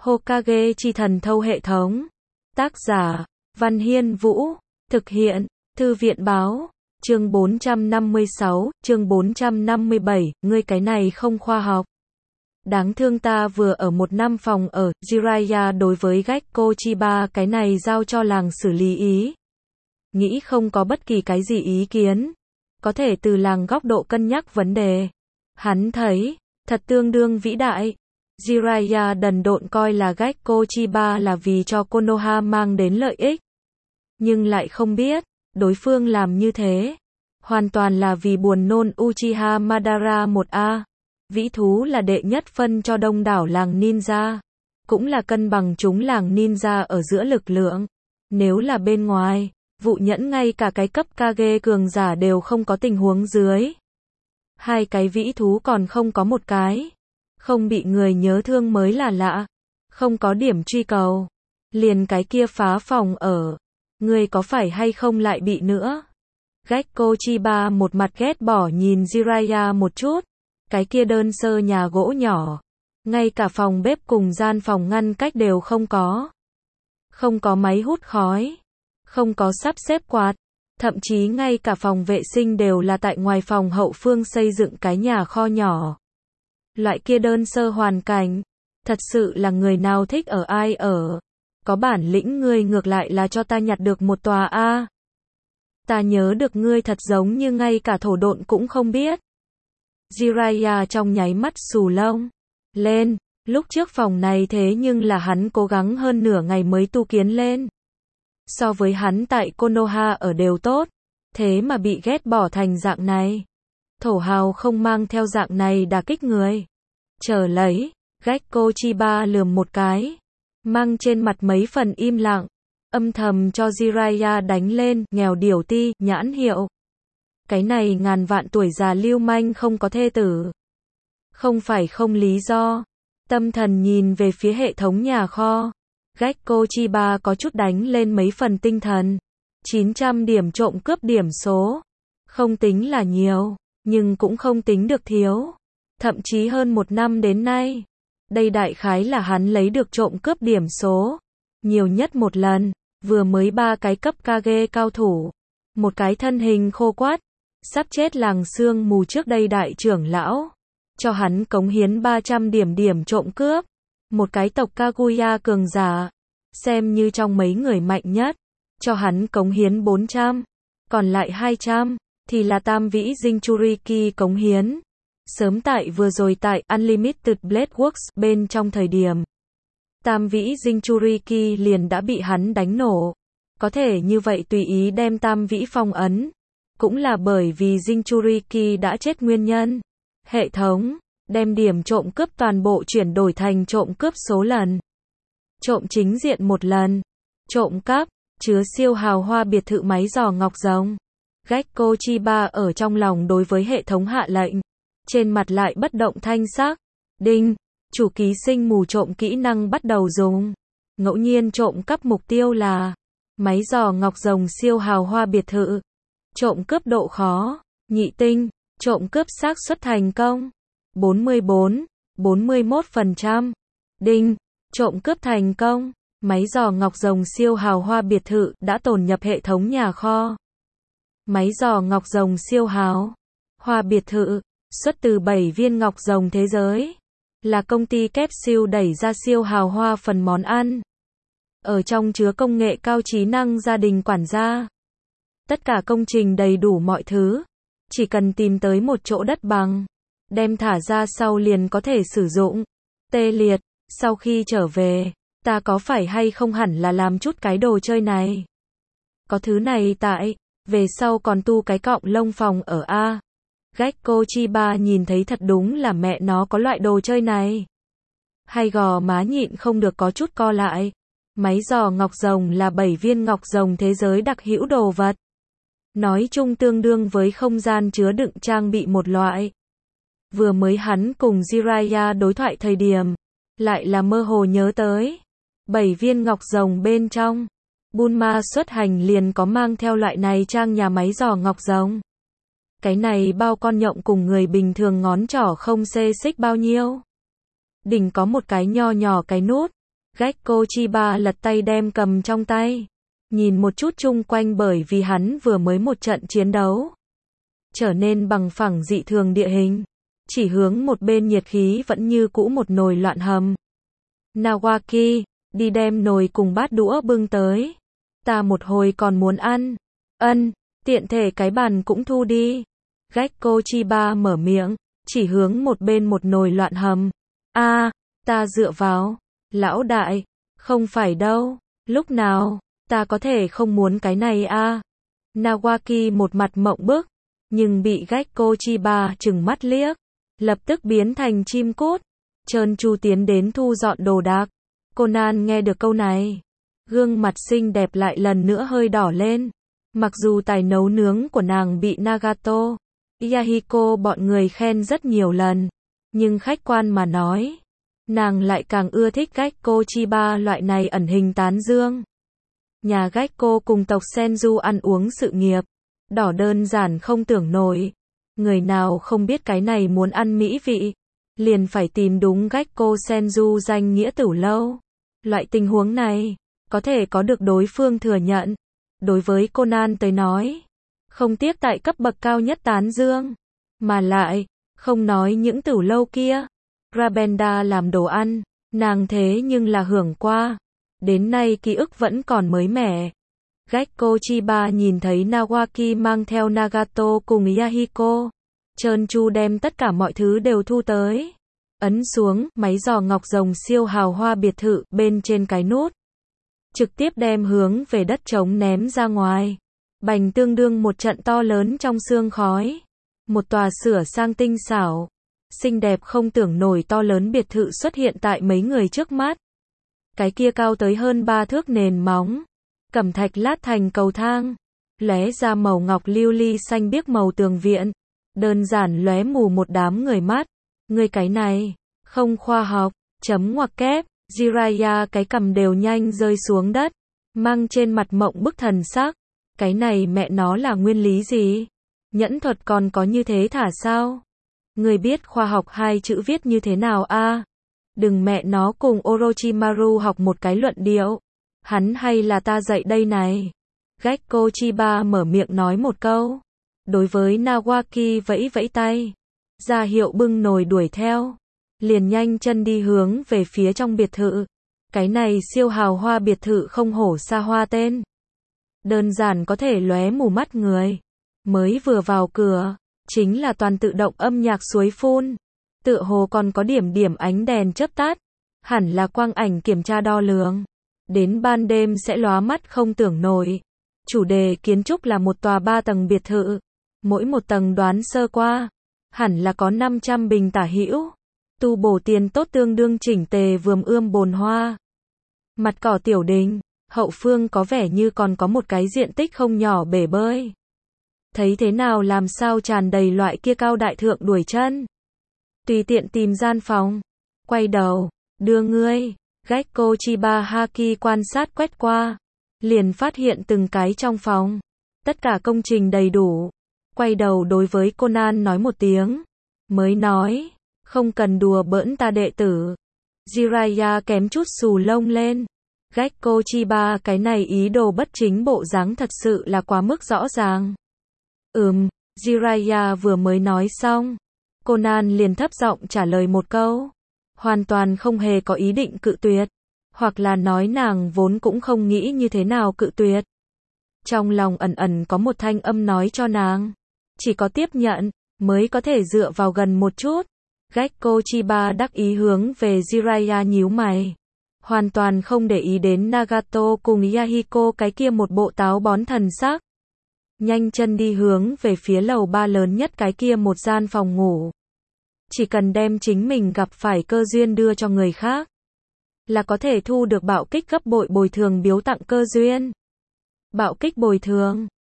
Hokage chi thần thâu hệ thống. Tác giả, Văn Hiên Vũ. Thực hiện, Thư viện Báo. Chương 456, chương 457, ngươi cái này không khoa học. Đáng thương ta vừa ở một năm phòng ở, Jiraiya đối với Gekko Chiba cái này giao cho làng xử lý ý. Nghĩ không có bất kỳ cái gì ý kiến. Có thể từ làng góc độ cân nhắc vấn đề. Hắn thấy, thật tương đương vĩ đại. Jiraiya đần độn coi là Gekko Chiba là vì cho Konoha mang đến lợi ích. Nhưng lại không biết, đối phương làm như thế. Hoàn toàn là vì buồn nôn Uchiha Madara 1A. Vĩ thú là đệ nhất phân cho đông đảo làng ninja. Cũng là cân bằng chúng làng ninja ở giữa lực lượng. Nếu là bên ngoài, vụ nhẫn ngay cả cái cấp Kage cường giả đều không có tình huống dưới. Hai cái vĩ thú còn không có một cái. Không bị người nhớ thương mới là lạ. Không có điểm truy cầu. Liền cái kia phá phòng ở. Người có phải hay không lại bị nữa? Gekko Chiba một mặt ghét bỏ nhìn Jiraiya một chút. Cái kia đơn sơ nhà gỗ nhỏ. Ngay cả phòng bếp cùng gian phòng ngăn cách đều không có. Không có máy hút khói. Không có sắp xếp quạt. Thậm chí ngay cả phòng vệ sinh đều là tại ngoài phòng hậu phương xây dựng cái nhà kho nhỏ. Loại kia đơn sơ hoàn cảnh. Thật sự là người nào thích ở ai ở. Có bản lĩnh ngươi ngược lại là cho ta nhặt được một tòa A. Ta nhớ được ngươi thật giống như ngay cả thổ độn cũng không biết. Jiraiya trong nháy mắt xù lông lên. Lúc trước phòng này thế nhưng là hắn cố gắng hơn nửa ngày mới tu kiến lên. So với hắn tại Konoha ở đều tốt. Thế mà bị ghét bỏ thành dạng này. Thổ hào không mang theo dạng này đả kích người. Chờ lấy. Gekko Chiba lườm một cái. Mang trên mặt mấy phần im lặng. Âm thầm cho Jiraiya đánh lên, nghèo điểu ti, nhãn hiệu. Cái này ngàn vạn tuổi già lưu manh không có thê tử. Không phải không lý do. Tâm thần nhìn về phía hệ thống nhà kho. Gekko Chiba có chút đánh lên mấy phần tinh thần. 900 điểm trộm cướp điểm số. Không tính là nhiều, nhưng cũng không tính được thiếu. Thậm chí hơn một năm đến nay. Đây đại khái là hắn lấy được trộm cướp điểm số. Nhiều nhất một lần, vừa mới 3 cái cấp Kage cao thủ. Một cái thân hình khô quắt, sắp chết làng sương mù trước đây đại trưởng lão. Cho hắn cống hiến 300 điểm trộm cướp. Một cái tộc Kaguya cường giả. Xem như trong mấy người mạnh nhất. Cho hắn cống hiến 400. Còn lại 200, thì là tam vĩ Jinchuriki cống hiến. Sớm tại vừa rồi tại Unlimited Blade Works bên trong thời điểm. Tam vĩ Jinchuriki liền đã bị hắn đánh nổ. Có thể như vậy tùy ý đem tam vĩ phong ấn. Cũng là bởi vì Jinchuriki đã chết nguyên nhân. Hệ thống, đem điểm trộm cướp toàn bộ chuyển đổi thành trộm cướp số lần. Trộm chính diện một lần. Trộm cắp, chứa siêu hào hoa biệt thự máy giò ngọc rồng. Gekko Chiba ở trong lòng đối với hệ thống hạ lệnh. Trên mặt lại bất động thanh sắc. Đinh, chủ ký sinh mù trộm kỹ năng bắt đầu dùng. Ngẫu nhiên trộm cắp mục tiêu là máy giò ngọc rồng siêu hào hoa biệt thự. Trộm cướp độ khó, nhị tinh, trộm cướp xác suất thành công 41%. Đinh, trộm cướp thành công. Máy giò ngọc rồng siêu hào hoa biệt thự đã tồn nhập hệ thống nhà kho. Máy giò ngọc rồng siêu hào hoa biệt thự xuất từ 7 viên ngọc rồng thế giới. Là công ty Capsule đẩy ra siêu hào hoa phần món ăn. Ở trong chứa công nghệ cao trí năng gia đình quản gia. Tất cả công trình đầy đủ mọi thứ. Chỉ cần tìm tới một chỗ đất bằng. Đem thả ra sau liền có thể sử dụng. Tê liệt, sau khi trở về, ta có phải hay không hẳn là làm chút cái đồ chơi này. Có thứ này tại, về sau còn tu cái cọng lông phòng ở A. Gekko Chiba nhìn thấy thật đúng là mẹ nó có loại đồ chơi này. Hay gò má nhịn không được có chút co lại. Máy giò ngọc rồng là 7 viên ngọc rồng thế giới đặc hữu đồ vật. Nói chung tương đương với không gian chứa đựng trang bị một loại. Vừa mới hắn cùng Jiraiya đối thoại thời điểm, lại là mơ hồ nhớ tới. 7 viên ngọc rồng bên trong. Bulma xuất hành liền có mang theo loại này trang nhà máy giò ngọc rồng. Cái này bao con nhộng cùng người bình thường ngón trỏ không xê xích bao nhiêu. Đỉnh có một cái nho nhỏ cái nút. Gekko Chiba lật tay đem cầm trong tay. Nhìn một chút chung quanh bởi vì hắn vừa mới một trận chiến đấu. Trở nên bằng phẳng dị thường địa hình. Chỉ hướng một bên nhiệt khí vẫn như cũ một nồi loạn hầm. Nawaki, đi đem nồi cùng bát đũa bưng tới. Ta một hồi còn muốn ăn. Ân, tiện thể cái bàn cũng thu đi. Gekko Chiba mở miệng, chỉ hướng một bên một nồi loạn hầm. Ta dựa vào. Lão đại, không phải đâu. Lúc nào, ta có thể không muốn cái này Nawaki một mặt mộng bức, nhưng bị Gekko Chiba trừng mắt liếc. Lập tức biến thành chim cút. Trơn tru tiến đến thu dọn đồ đạc. Conan nghe được câu này. Gương mặt xinh đẹp lại lần nữa hơi đỏ lên. Mặc dù tài nấu nướng của nàng bị Nagato, Yahiko bọn người khen rất nhiều lần. Nhưng khách quan mà nói, nàng lại càng ưa thích Gekko Chiba loại này ẩn hình tán dương. Nhà Gekko cùng tộc Senju ăn uống sự nghiệp. Đỏ đơn giản không tưởng nổi. Người nào không biết cái này muốn ăn mỹ vị, liền phải tìm đúng Gekko Senju danh nghĩa tửu lâu. Loại tình huống này, có thể có được đối phương thừa nhận. Đối với Conan tới nói, không tiếc tại cấp bậc cao nhất tán dương. Mà lại, không nói những tửu lâu kia. Rabenda làm đồ ăn, nàng thế nhưng là hưởng qua. Đến nay ký ức vẫn còn mới mẻ. Gekko Chiba nhìn thấy Nawaki mang theo Nagato cùng Yahiko. Trơn tru đem tất cả mọi thứ đều thu tới. Ấn xuống máy giò ngọc rồng siêu hào hoa biệt thự bên trên cái nút. Trực tiếp đem hướng về đất trống ném ra ngoài. Bành tương đương một trận to lớn trong sương khói. Một tòa sửa sang tinh xảo, xinh đẹp không tưởng nổi to lớn biệt thự xuất hiện tại mấy người trước mắt. Cái kia cao tới hơn 3 thước nền móng. Cẩm thạch lát thành cầu thang. Lóe ra màu ngọc lưu ly xanh biếc màu tường viện. Đơn giản lóe mù một đám người mắt. Người cái này, không khoa học, chấm ngoặc kép. Jiraiya cái cầm đều nhanh rơi xuống đất. Mang trên mặt mộng bức thần sắc. Cái này mẹ nó là nguyên lý gì? Nhẫn thuật còn có như thế thả sao? Người biết khoa học hai chữ viết như thế nào Đừng mẹ nó cùng Orochimaru học một cái luận điệu. Hắn hay là ta dạy đây này. Gekko Chiba mở miệng nói một câu. Đối với Nawaki vẫy vẫy tay. Ra hiệu bưng nồi đuổi theo. Liền nhanh chân đi hướng về phía trong biệt thự. Cái này siêu hào hoa biệt thự không hổ xa hoa tên. Đơn giản có thể lóe mù mắt người. Mới vừa vào cửa, chính là toàn tự động âm nhạc suối phun. Tựa hồ còn có điểm điểm ánh đèn chớp tắt. Hẳn là quang ảnh kiểm tra đo lường. Đến ban đêm sẽ lóa mắt không tưởng nổi. Chủ đề kiến trúc là một tòa 3 tầng biệt thự. Mỗi một tầng đoán sơ qua, hẳn là có 500 bình tả hữu. Tu bổ tiền tốt tương đương chỉnh tề vườn ươm bồn hoa. Mặt cỏ tiểu đình, hậu phương có vẻ như còn có một cái diện tích không nhỏ bể bơi. Thấy thế nào làm sao tràn đầy loại kia cao đại thượng đuổi chân. Tùy tiện tìm gian phòng. Quay đầu, đưa ngươi. Gekko Chiba Haki quan sát quét qua. Liền phát hiện từng cái trong phòng. Tất cả công trình đầy đủ. Quay đầu đối với Conan nói một tiếng. Mới nói. Không cần đùa bỡn ta đệ tử. Jiraiya kém chút xù lông lên. Gekko Chiba cái này ý đồ bất chính bộ dáng thật sự là quá mức rõ ràng. Jiraiya vừa mới nói xong. Conan liền thấp giọng trả lời một câu. Hoàn toàn không hề có ý định cự tuyệt. Hoặc là nói nàng vốn cũng không nghĩ như thế nào cự tuyệt. Trong lòng ẩn ẩn có một thanh âm nói cho nàng. Chỉ có tiếp nhận, mới có thể dựa vào gần một chút. Gekko Chiba đắc ý hướng về Jiraiya nhíu mày. Hoàn toàn không để ý đến Nagato cùng Yahiko cái kia một bộ táo bón thần sắc. Nhanh chân đi hướng về phía lầu 3 lớn nhất cái kia một gian phòng ngủ. Chỉ cần đem chính mình gặp phải cơ duyên đưa cho người khác. Là có thể thu được bạo kích gấp bội bồi thường biếu tặng cơ duyên. Bạo kích bồi thường.